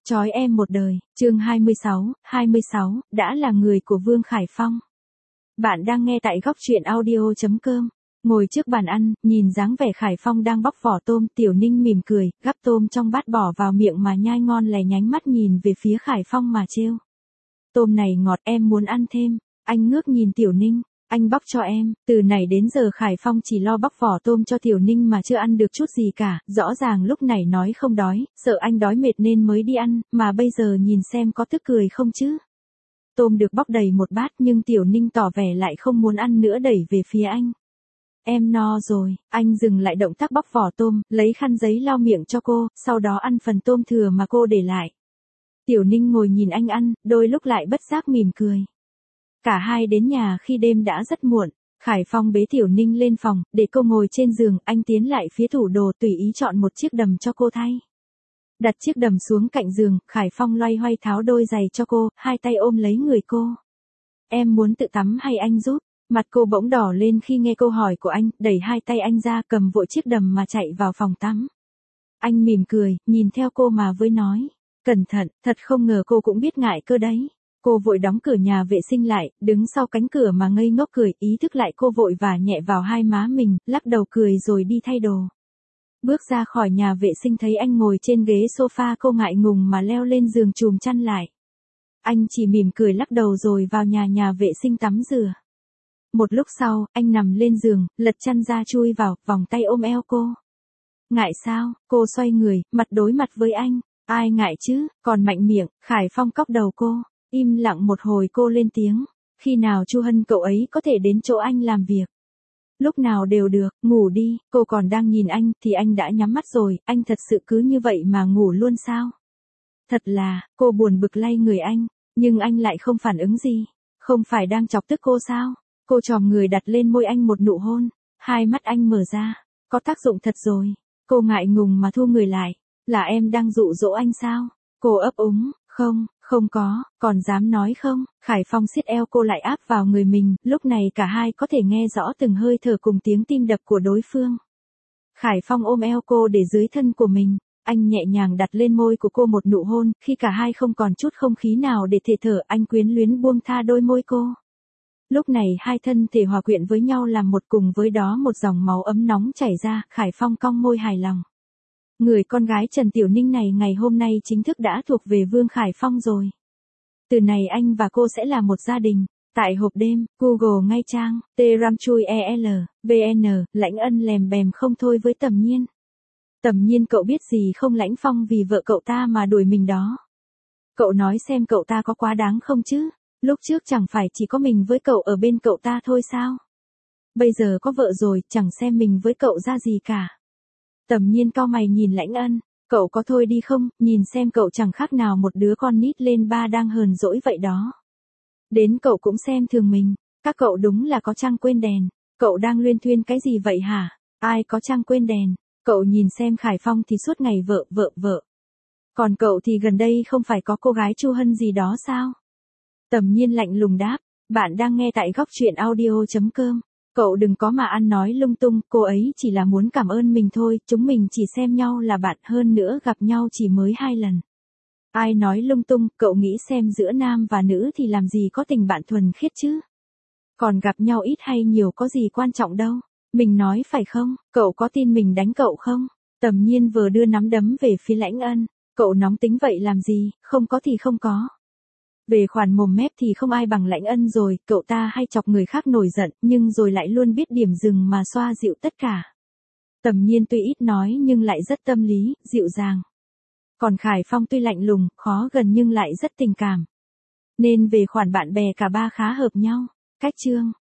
Chói em một đời, chương 26, đã là người của Vương Khải Phong. Bạn đang nghe tại góc truyện audio.com. Ngồi trước bàn ăn, nhìn dáng vẻ Khải Phong đang bóc vỏ tôm, Tiểu Ninh mỉm cười, gắp tôm trong bát bỏ vào miệng mà nhai ngon lè nhánh mắt nhìn về phía Khải Phong mà trêu. Tôm này ngọt, em muốn ăn thêm. Anh ngước nhìn Tiểu Ninh, anh bóc cho em. Từ này đến giờ Khải Phong chỉ lo bóc vỏ tôm cho Tiểu Ninh mà chưa ăn được chút gì cả, rõ ràng lúc này nói không đói, sợ anh đói mệt nên mới đi ăn, mà bây giờ nhìn xem có tức cười không chứ. Tôm được bóc đầy một bát nhưng Tiểu Ninh tỏ vẻ lại không muốn ăn nữa, đẩy về phía anh. Em no rồi, anh dừng lại động tác bóc vỏ tôm, lấy khăn giấy lau miệng cho cô, sau đó ăn phần tôm thừa mà cô để lại. Tiểu Ninh ngồi nhìn anh ăn, đôi lúc lại bất giác mỉm cười. Cả hai đến nhà khi đêm đã rất muộn, Khải Phong bế Tiểu Ninh lên phòng, để cô ngồi trên giường, anh tiến lại phía tủ đồ tùy ý chọn một chiếc đầm cho cô thay. Đặt chiếc đầm xuống cạnh giường, Khải Phong loay hoay tháo đôi giày cho cô, hai tay ôm lấy người cô. Em muốn tự tắm hay anh giúp? Mặt cô bỗng đỏ lên khi nghe câu hỏi của anh, đẩy hai tay anh ra, cầm vội chiếc đầm mà chạy vào phòng tắm. Anh mỉm cười, nhìn theo cô mà với nói. Cẩn thận, thật không ngờ cô cũng biết ngại cơ đấy. Cô vội đóng cửa nhà vệ sinh lại, đứng sau cánh cửa mà ngây ngốc cười, ý thức lại cô vội vả nhẹ vào hai má mình, lắc đầu cười rồi đi thay đồ. Bước ra khỏi nhà vệ sinh thấy anh ngồi trên ghế sofa, cô ngại ngùng mà leo lên giường chùm chăn lại. Anh chỉ mỉm cười lắc đầu rồi vào nhà vệ sinh tắm rửa. Một lúc sau, anh nằm lên giường, lật chăn ra chui vào, vòng tay ôm eo cô. Ngại sao? Cô xoay người, mặt đối mặt với anh. Ai ngại chứ, còn mạnh miệng. Khải Phong cóc đầu cô. Im lặng một hồi cô lên tiếng. Khi nào Chu Hân cậu ấy có thể đến chỗ anh làm việc? Lúc nào đều được, ngủ đi. Cô còn đang nhìn anh thì anh đã nhắm mắt rồi. Anh thật sự cứ như vậy mà ngủ luôn sao? Thật là, cô buồn bực lay người anh. Nhưng anh lại không phản ứng gì. Không phải đang chọc tức cô sao? Cô chòm người đặt lên môi anh một nụ hôn. Hai mắt anh mở ra. Có tác dụng thật rồi. Cô ngại ngùng mà thu người lại. Là em đang dụ dỗ anh sao? Cô ấp úng. Không có, còn dám nói không? Khải Phong siết eo cô lại áp vào người mình, lúc này cả hai có thể nghe rõ từng hơi thở cùng tiếng tim đập của đối phương. Khải Phong ôm eo cô để dưới thân của mình, anh nhẹ nhàng đặt lên môi của cô một nụ hôn, khi cả hai không còn chút không khí nào để thể thở, anh quyến luyến buông tha đôi môi cô. Lúc này hai thân thể hòa quyện với nhau làm một, cùng với đó một dòng máu ấm nóng chảy ra, Khải Phong cong môi hài lòng. Người con gái Trần Tiểu Ninh này ngày hôm nay chính thức đã thuộc về Vương Khải Phong rồi. Từ này anh và cô sẽ là một gia đình. Tại hộp đêm, Google ngay trang, T-Ram-Chui E-L, VN, Lãnh Ân lèm bèm không thôi với Tầm Nhiên. Tầm Nhiên cậu biết gì không, Lãnh Phong vì vợ cậu ta mà đuổi mình đó. Cậu nói xem cậu ta có quá đáng không chứ? Lúc trước chẳng phải chỉ có mình với cậu ở bên cậu ta thôi sao? Bây giờ có vợ rồi, chẳng xem mình với cậu ra gì cả. Tầm Nhiên cau mày nhìn Lãnh Ân, cậu có thôi đi không, nhìn xem cậu chẳng khác nào một đứa con nít lên ba đang hờn dỗi vậy đó. Đến cậu cũng xem thường mình, các cậu đúng là có trăng quên đèn, cậu đang luyên thuyên cái gì vậy hả? Ai có trăng quên đèn? Cậu nhìn xem Khải Phong thì suốt ngày vợ. Còn cậu thì gần đây không phải có cô gái Chu Hân gì đó sao? Tầm Nhiên lạnh lùng đáp, bạn đang nghe tại góc truyện audio.com. Cậu đừng có mà ăn nói lung tung, cô ấy chỉ là muốn cảm ơn mình thôi, chúng mình chỉ xem nhau là bạn, hơn nữa gặp nhau chỉ mới 2 lần. Ai nói lung tung, cậu nghĩ xem giữa nam và nữ thì làm gì có tình bạn thuần khiết chứ? Còn gặp nhau ít hay nhiều có gì quan trọng đâu. Mình nói phải không, cậu có tin mình đánh cậu không? Tầm Nhiên vừa đưa nắm đấm về phía Lãnh Ân, cậu nóng tính vậy làm gì, không có thì không có. Về khoản mồm mép thì không ai bằng Lãnh Ân rồi, cậu ta hay chọc người khác nổi giận, nhưng rồi lại luôn biết điểm dừng mà xoa dịu tất cả. Tầm Nhiên tuy ít nói nhưng lại rất tâm lý, dịu dàng. Còn Khải Phong tuy lạnh lùng, khó gần nhưng lại rất tình cảm. Nên về khoản bạn bè cả ba khá hợp nhau. Cách chương